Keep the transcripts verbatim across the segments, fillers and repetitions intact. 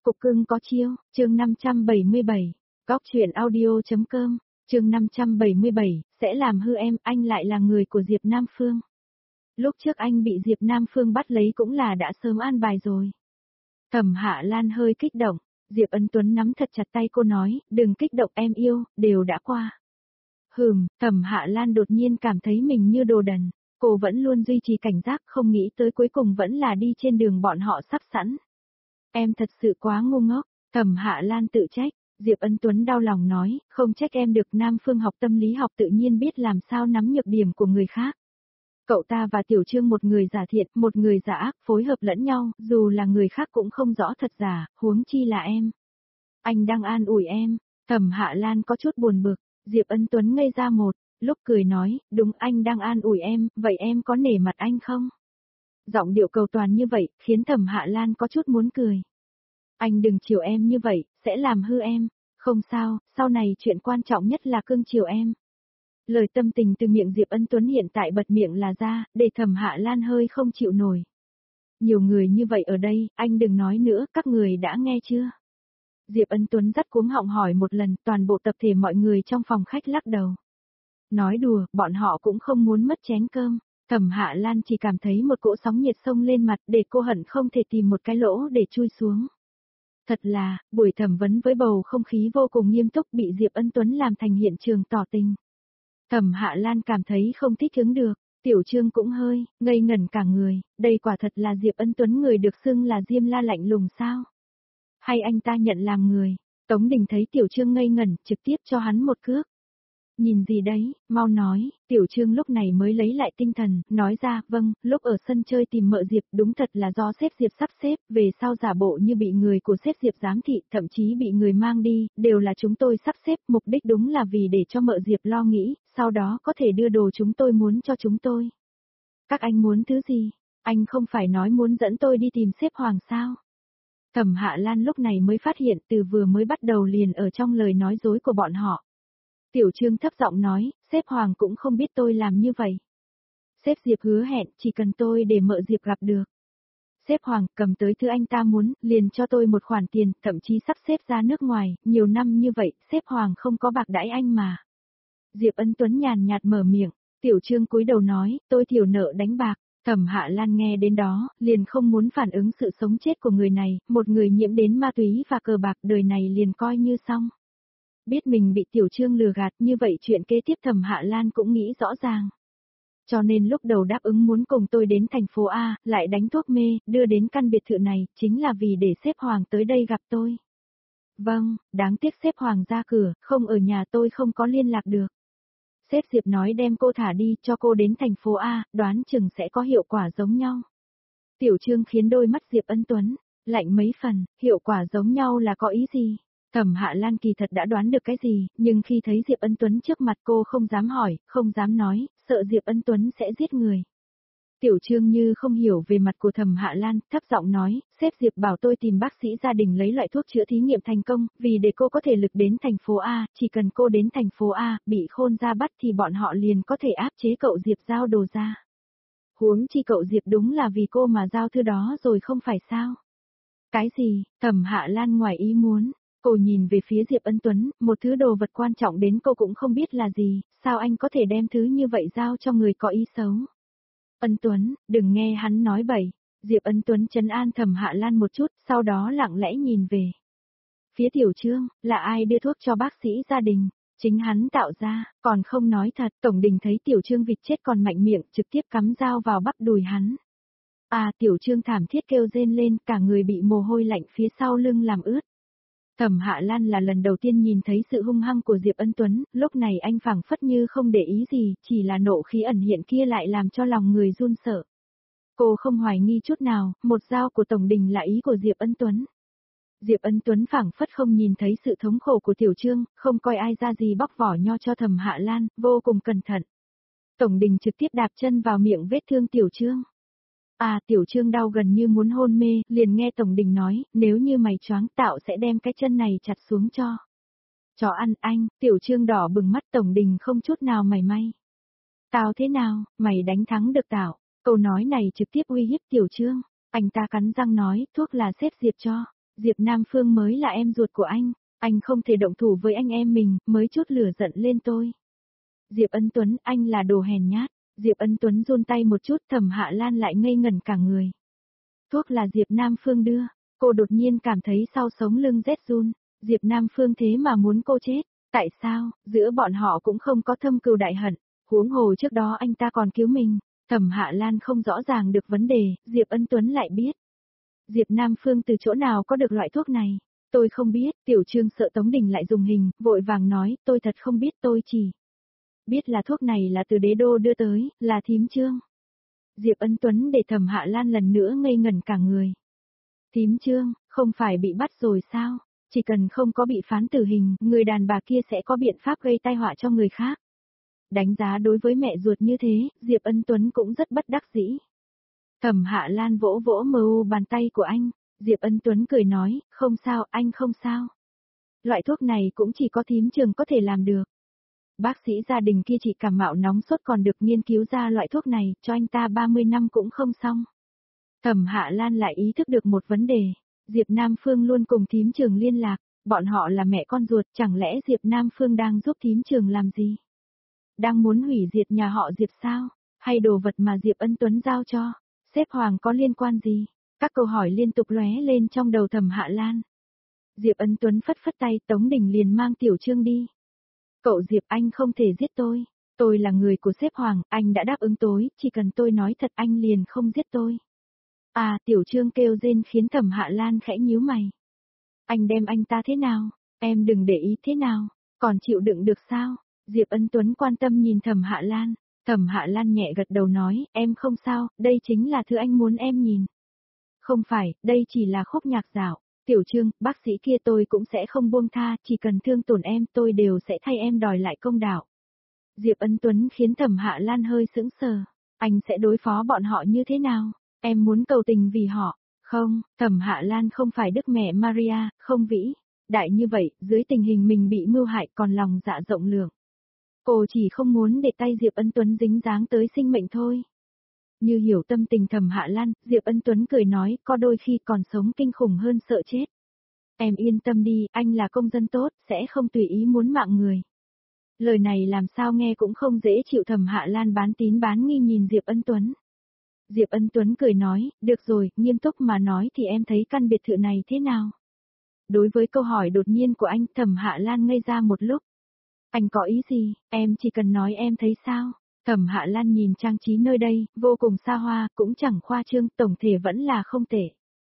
Cục cưng có chiêu, chương năm trăm bảy mươi bảy, góc truyện audio.com, chương năm trăm bảy mươi bảy, sẽ làm hư em, anh lại là người của Diệp Nam Phương. Lúc trước anh bị Diệp Nam Phương bắt lấy cũng là đã sớm an bài rồi. Thẩm Hạ Lan hơi kích động, Diệp Ân Tuấn nắm thật chặt tay cô nói, đừng kích động em yêu, đều đã qua. Hừm, Thẩm Hạ Lan đột nhiên cảm thấy mình như đồ đần, cô vẫn luôn duy trì cảnh giác không nghĩ tới cuối cùng vẫn là đi trên đường bọn họ sắp sẵn. Em thật sự quá ngu ngốc, Thẩm Hạ Lan tự trách, Diệp Ân Tuấn đau lòng nói, không trách em được Nam Phương học tâm lý học tự nhiên biết làm sao nắm nhược điểm của người khác. Cậu ta và Tiểu Trương một người giả thiện, một người giả ác, phối hợp lẫn nhau, dù là người khác cũng không rõ thật giả, huống chi là em. Anh đang an ủi em, Thẩm Hạ Lan có chút buồn bực, Diệp Ân Tuấn ngây ra một, lúc cười nói, đúng anh đang an ủi em, vậy em có nể mặt anh không? Giọng điệu cầu toàn như vậy, khiến Thẩm Hạ Lan có chút muốn cười. Anh đừng chiều em như vậy, sẽ làm hư em. Không sao, sau này chuyện quan trọng nhất là cưng chiều em. Lời tâm tình từ miệng Diệp Ân Tuấn hiện tại bật miệng là ra, để Thẩm Hạ Lan hơi không chịu nổi. Nhiều người như vậy ở đây, anh đừng nói nữa, các người đã nghe chưa? Diệp Ân Tuấn dắt cuống họng hỏi một lần, toàn bộ tập thể mọi người trong phòng khách lắc đầu. Nói đùa, bọn họ cũng không muốn mất chén cơm. Thẩm Hạ Lan chỉ cảm thấy một cỗ sóng nhiệt sông lên mặt để cô hận không thể tìm một cái lỗ để chui xuống. Thật là, buổi thẩm vấn với bầu không khí vô cùng nghiêm túc bị Diệp Ân Tuấn làm thành hiện trường tỏ tình. Thẩm Hạ Lan cảm thấy không thích ứng được, Tiểu Trương cũng hơi, ngây ngẩn cả người, đây quả thật là Diệp Ân Tuấn người được xưng là Diêm La lạnh lùng sao? Hay anh ta nhận làm người? Tống Đình thấy Tiểu Trương ngây ngẩn, trực tiếp cho hắn một cước. Nhìn gì đấy, mau nói, Tiểu Trương lúc này mới lấy lại tinh thần, nói ra, vâng, lúc ở sân chơi tìm mợ Diệp đúng thật là do sếp Diệp sắp xếp, về sau giả bộ như bị người của sếp Diệp giám thị, thậm chí bị người mang đi, đều là chúng tôi sắp xếp, mục đích đúng là vì để cho mợ Diệp lo nghĩ, sau đó có thể đưa đồ chúng tôi muốn cho chúng tôi. Các anh muốn thứ gì? Anh không phải nói muốn dẫn tôi đi tìm sếp Hoàng sao? Thẩm Hạ Lan lúc này mới phát hiện từ vừa mới bắt đầu liền ở trong lời nói dối của bọn họ. Tiểu Trương thấp giọng nói, sếp Hoàng cũng không biết tôi làm như vậy. Sếp Diệp hứa hẹn, chỉ cần tôi để mợ Diệp gặp được. Sếp Hoàng cầm tới thứ anh ta muốn, liền cho tôi một khoản tiền, thậm chí sắp xếp ra nước ngoài, nhiều năm như vậy, sếp Hoàng không có bạc đãi anh mà. Diệp Ân Tuấn nhàn nhạt mở miệng, Tiểu Trương cúi đầu nói, tôi thiểu nợ đánh bạc. Thẩm Hạ Lan nghe đến đó, liền không muốn phản ứng sự sống chết của người này, một người nhiễm đến ma túy và cờ bạc đời này liền coi như xong. Biết mình bị Tiểu Trương lừa gạt như vậy chuyện kế tiếp Thẩm Hạ Lan cũng nghĩ rõ ràng. Cho nên lúc đầu đáp ứng muốn cùng tôi đến thành phố A, lại đánh thuốc mê, đưa đến căn biệt thự này, chính là vì để sếp Hoàng tới đây gặp tôi. Vâng, đáng tiếc sếp Hoàng ra cửa, không ở nhà tôi không có liên lạc được. Sếp Diệp nói đem cô thả đi cho cô đến thành phố A, đoán chừng sẽ có hiệu quả giống nhau. Tiểu Trương khiến đôi mắt Diệp Ân Tuấn lạnh mấy phần, hiệu quả giống nhau là có ý gì? Thẩm Hạ Lan kỳ thật đã đoán được cái gì, nhưng khi thấy Diệp Ân Tuấn trước mặt cô không dám hỏi, không dám nói, sợ Diệp Ân Tuấn sẽ giết người. Tiểu Trương như không hiểu về mặt của Thẩm Hạ Lan, thấp giọng nói, sếp Diệp bảo tôi tìm bác sĩ gia đình lấy loại thuốc chữa thí nghiệm thành công, vì để cô có thể lực đến thành phố A, chỉ cần cô đến thành phố A, bị Khôn ra bắt thì bọn họ liền có thể áp chế cậu Diệp giao đồ ra. Huống chi cậu Diệp đúng là vì cô mà giao thư đó rồi không phải sao? Cái gì? Thẩm Hạ Lan ngoài ý muốn. Cô nhìn về phía Diệp Ân Tuấn, một thứ đồ vật quan trọng đến cô cũng không biết là gì, sao anh có thể đem thứ như vậy giao cho người có ý xấu. Ân Tuấn, đừng nghe hắn nói bậy. Diệp Ân Tuấn trấn an Thẩm Hạ Lan một chút, sau đó lặng lẽ nhìn về. Phía Tiểu Trương, là ai đưa thuốc cho bác sĩ gia đình? Chính hắn tạo ra, còn không nói thật. Tổng Đình thấy Tiểu Trương vịt chết còn mạnh miệng, trực tiếp cắm dao vào bắp đùi hắn. À, Tiểu Trương thảm thiết kêu rên lên, cả người bị mồ hôi lạnh phía sau lưng làm ướt. Thẩm Hạ Lan là lần đầu tiên nhìn thấy sự hung hăng của Diệp Ân Tuấn, lúc này anh phảng phất như không để ý gì, chỉ là nộ khí ẩn hiện kia lại làm cho lòng người run sợ. Cô không hoài nghi chút nào, một dao của Tổng Đình là ý của Diệp Ân Tuấn. Diệp Ân Tuấn phảng phất không nhìn thấy sự thống khổ của Tiểu Trương, không coi ai ra gì bóc vỏ nho cho Thẩm Hạ Lan, vô cùng cẩn thận. Tổng Đình trực tiếp đạp chân vào miệng vết thương Tiểu Trương. À, Tiểu Trương đau gần như muốn hôn mê, liền nghe Tổng Đình nói, nếu như mày choáng tạo sẽ đem cái chân này chặt xuống cho. Chó ăn anh, Tiểu Trương đỏ bừng mắt Tổng Đình không chút nào mày may. Tao thế nào, mày đánh thắng được tao. Câu nói này trực tiếp uy hiếp Tiểu Trương, anh ta cắn răng nói, thuốc là sếp Diệp cho. Diệp Nam Phương mới là em ruột của anh, anh không thể động thủ với anh em mình, mới chút lửa giận lên tôi. Diệp Ân Tuấn, anh là đồ hèn nhát. Diệp Ân Tuấn run tay một chút, Thẩm Hạ Lan lại ngây ngẩn cả người. Thuốc là Diệp Nam Phương đưa, cô đột nhiên cảm thấy sau sống lưng rét run, Diệp Nam Phương thế mà muốn cô chết, tại sao, giữa bọn họ cũng không có thâm cừu đại hận, huống hồ trước đó anh ta còn cứu mình. Thẩm Hạ Lan không rõ ràng được vấn đề, Diệp Ân Tuấn lại biết. Diệp Nam Phương từ chỗ nào có được loại thuốc này? Tôi không biết, Tiểu Trương sợ Tống Đình lại dùng hình, vội vàng nói, tôi thật không biết, tôi chỉ biết là thuốc này là từ đế đô đưa tới, là thím Trương. Diệp Ân Tuấn để Thẩm Hạ Lan lần nữa ngây ngẩn cả người. Thím Trương, không phải bị bắt rồi sao? Chỉ cần không có bị phán tử hình, người đàn bà kia sẽ có biện pháp gây tai họa cho người khác. Đánh giá đối với mẹ ruột như thế, Diệp Ân Tuấn cũng rất bất đắc dĩ. Thẩm Hạ Lan vỗ vỗ mờ u bàn tay của anh, Diệp Ân Tuấn cười nói, không sao, anh không sao. Loại thuốc này cũng chỉ có thím Trương có thể làm được. Bác sĩ gia đình kia chỉ cảm mạo nóng sốt còn được nghiên cứu ra loại thuốc này, cho anh ta ba mươi năm cũng không xong. Thẩm Hạ Lan lại ý thức được một vấn đề, Diệp Nam Phương luôn cùng thím Trương liên lạc, bọn họ là mẹ con ruột, chẳng lẽ Diệp Nam Phương đang giúp thím Trương làm gì? Đang muốn hủy diệt nhà họ Diệp sao? Hay đồ vật mà Diệp Ân Tuấn giao cho? Xếp Hoàng có liên quan gì? Các câu hỏi liên tục lóe lên trong đầu Thẩm Hạ Lan. Diệp Ân Tuấn phất phất tay, Tống Đình liền mang Tiểu Trương đi. Cậu Diệp, anh không thể giết tôi. Tôi là người của xếp Hoàng, anh đã đáp ứng tôi, chỉ cần tôi nói thật anh liền không giết tôi. À, Tiểu Trương kêu rên khiến Thẩm Hạ Lan khẽ nhíu mày. Anh đem anh ta thế nào? Em đừng để ý thế nào? Còn chịu đựng được sao? Diệp Ân Tuấn quan tâm nhìn Thẩm Hạ Lan. Thẩm Hạ Lan nhẹ gật đầu nói, em không sao, đây chính là thứ anh muốn em nhìn. Không phải, đây chỉ là khúc nhạc dạo. Tiểu Trương, bác sĩ kia tôi cũng sẽ không buông tha, chỉ cần thương tổn em tôi đều sẽ thay em đòi lại công đạo. Diệp Ân Tuấn khiến Thẩm Hạ Lan hơi sững sờ. Anh sẽ đối phó bọn họ như thế nào? Em muốn cầu tình vì họ. Không, Thẩm Hạ Lan không phải Đức Mẹ Maria, không vĩ. Đại như vậy, dưới tình hình mình bị mưu hại còn lòng dạ rộng lượng. Cô chỉ không muốn để tay Diệp Ân Tuấn dính dáng tới sinh mệnh thôi. Như hiểu tâm tình Thẩm Hạ Lan, Diệp Ân Tuấn cười nói, có đôi khi còn sống kinh khủng hơn sợ chết. Em yên tâm đi, anh là công dân tốt, sẽ không tùy ý muốn mạng người. Lời này làm sao nghe cũng không dễ chịu. Thẩm Hạ Lan bán tín bán nghi nhìn Diệp Ân Tuấn. Diệp Ân Tuấn cười nói, được rồi, nghiêm túc mà nói thì em thấy căn biệt thự này thế nào? Đối với câu hỏi đột nhiên của anh, Thẩm Hạ Lan ngây ra một lúc. Anh có ý gì, em chỉ cần nói em thấy sao? Thẩm Hạ Lan nhìn trang trí nơi đây, vô cùng xa hoa, cũng chẳng khoa trương, tổng thể vẫn là không tệ.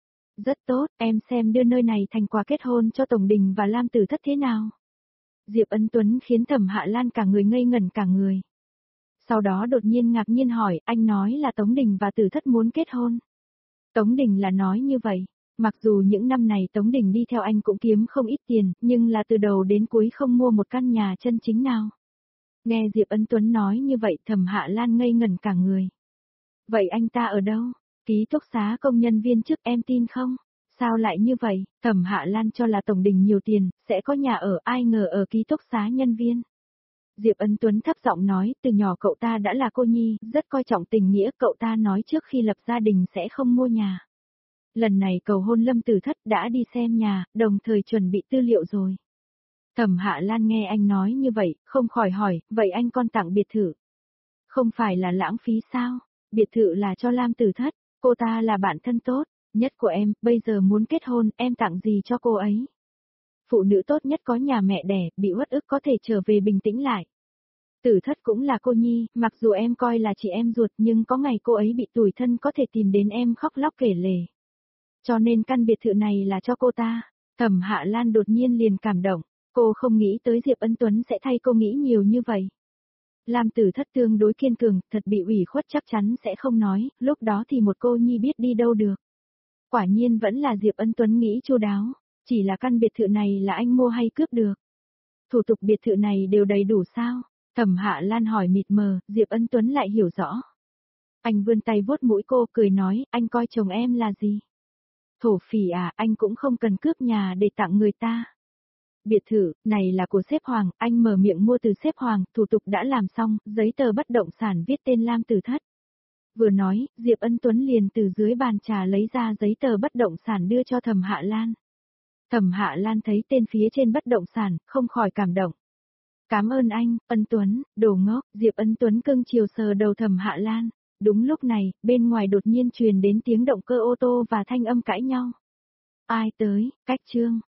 Rất tốt, em xem đưa nơi này thành quà kết hôn cho Tổng Đình và Lam Tử Thất thế nào? Diệp Ân Tuấn khiến Thẩm Hạ Lan cả người ngây ngẩn cả người. Sau đó đột nhiên ngạc nhiên hỏi, anh nói là Tống Đình và Tử Thất muốn kết hôn. Tống Đình là nói như vậy. Mặc dù những năm này Tống Đình đi theo anh cũng kiếm không ít tiền, nhưng là từ đầu đến cuối không mua một căn nhà chân chính nào. Nghe Diệp Ân Tuấn nói như vậy, Thẩm Hạ Lan ngây ngẩn cả người. Vậy anh ta ở đâu? Ký túc xá công nhân viên chức, em tin không? Sao lại như vậy? Thẩm Hạ Lan cho là Tổng Đình nhiều tiền, sẽ có nhà ở, ai ngờ ở ký túc xá nhân viên. Diệp Ân Tuấn thấp giọng nói, từ nhỏ cậu ta đã là cô nhi, rất coi trọng tình nghĩa, cậu ta nói trước khi lập gia đình sẽ không mua nhà. Lần này cầu hôn Lâm Tử Thất đã đi xem nhà, đồng thời chuẩn bị tư liệu rồi. Thẩm Hạ Lan nghe anh nói như vậy, không khỏi hỏi, vậy anh con tặng biệt thự? Không phải là lãng phí sao? Biệt thự là cho Lam Tử Thất, cô ta là bạn thân tốt nhất của em, bây giờ muốn kết hôn, em tặng gì cho cô ấy? Phụ nữ tốt nhất có nhà mẹ đẻ, bị uất ức có thể trở về bình tĩnh lại. Tử Thất cũng là cô nhi, mặc dù em coi là chị em ruột nhưng có ngày cô ấy bị tủi thân có thể tìm đến em khóc lóc kể lể. Cho nên căn biệt thự này là cho cô ta. Thẩm Hạ Lan đột nhiên liền cảm động, cô không nghĩ tới Diệp Ân Tuấn sẽ thay cô nghĩ nhiều như vậy. Lam Tử Thất tương đối kiên cường, thật bị ủy khuất chắc chắn sẽ không nói, lúc đó thì một cô nhi biết đi đâu được. Quả nhiên vẫn là Diệp Ân Tuấn nghĩ chu đáo, chỉ là căn biệt thự này là anh mua hay cướp được. Thủ tục biệt thự này đều đầy đủ sao? Thẩm Hạ Lan hỏi mịt mờ, Diệp Ân Tuấn lại hiểu rõ. Anh vươn tay vuốt mũi cô, cười nói, anh coi chồng em là gì? Thổ phỉ à, anh cũng không cần cướp nhà để tặng người ta. Biệt thự, này là của xếp Hoàng, anh mở miệng mua từ xếp Hoàng, thủ tục đã làm xong, giấy tờ bất động sản viết tên Lam Tử Thất. Vừa nói, Diệp Ân Tuấn liền từ dưới bàn trà lấy ra giấy tờ bất động sản đưa cho Thẩm Hạ Lan. Thẩm Hạ Lan thấy tên phía trên bất động sản, không khỏi cảm động. Cảm ơn anh, Ân Tuấn, đồ ngốc, Diệp Ân Tuấn cưng chiều sờ đầu Thẩm Hạ Lan. Đúng lúc này, bên ngoài đột nhiên truyền đến tiếng động cơ ô tô và thanh âm cãi nhau. Ai tới, cách trương.